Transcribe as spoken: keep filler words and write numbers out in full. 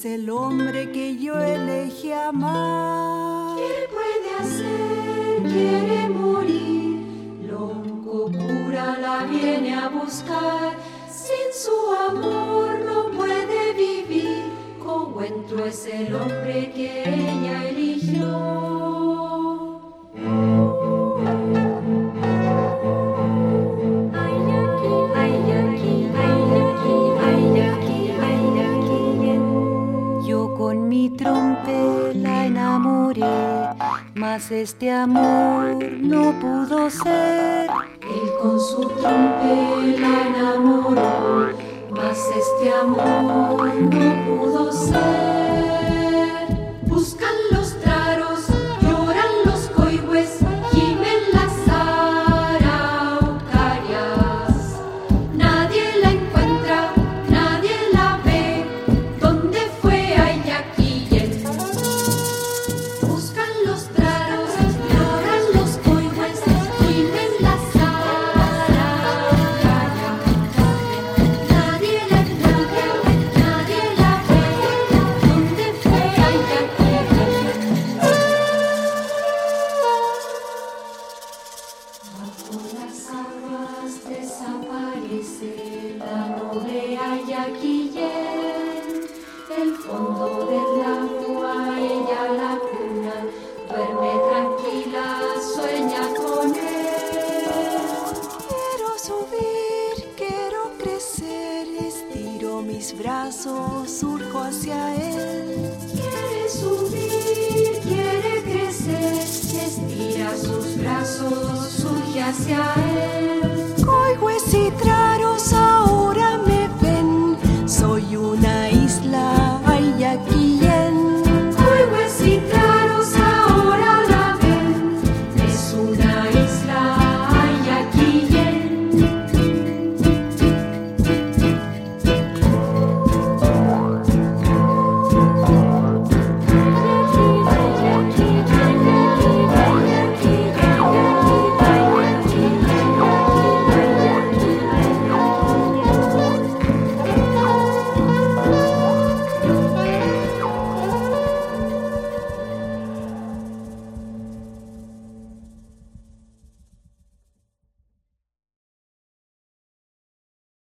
es el hombre que yo elegí amar. ¿Qué puede hacer? Quiere morir. Lonco cura la viene a buscar. Sin su amor no puede vivir. Coguentro es el hombre que ella eligió. Con mi trompe la enamoré, mas este amor no pudo ser. Él con su trompe la enamoró, mas este amor no pudo ser. Buscan los traros, lloran los coihues, gimen las araucarias. Nadie la encuentra, nadie la ve. ¿Dónde fue Ayaquillén? Buscan los traros, lloran los coihues, gimen las araucarias. Nadie la encuentra, nadie la ve. ¿Dónde fue Ayaquillén? Bajo las aguas desaparece la noble Ayaquillén. El fondo del lago a ella la cuna, duerme tranquila, sueña con él. Quiero subir, quiero crecer, estiro mis brazos, surjo hacia él. Quiere subir, quiere crecer, estira sus brazos, surge hacia él. Coihues y tra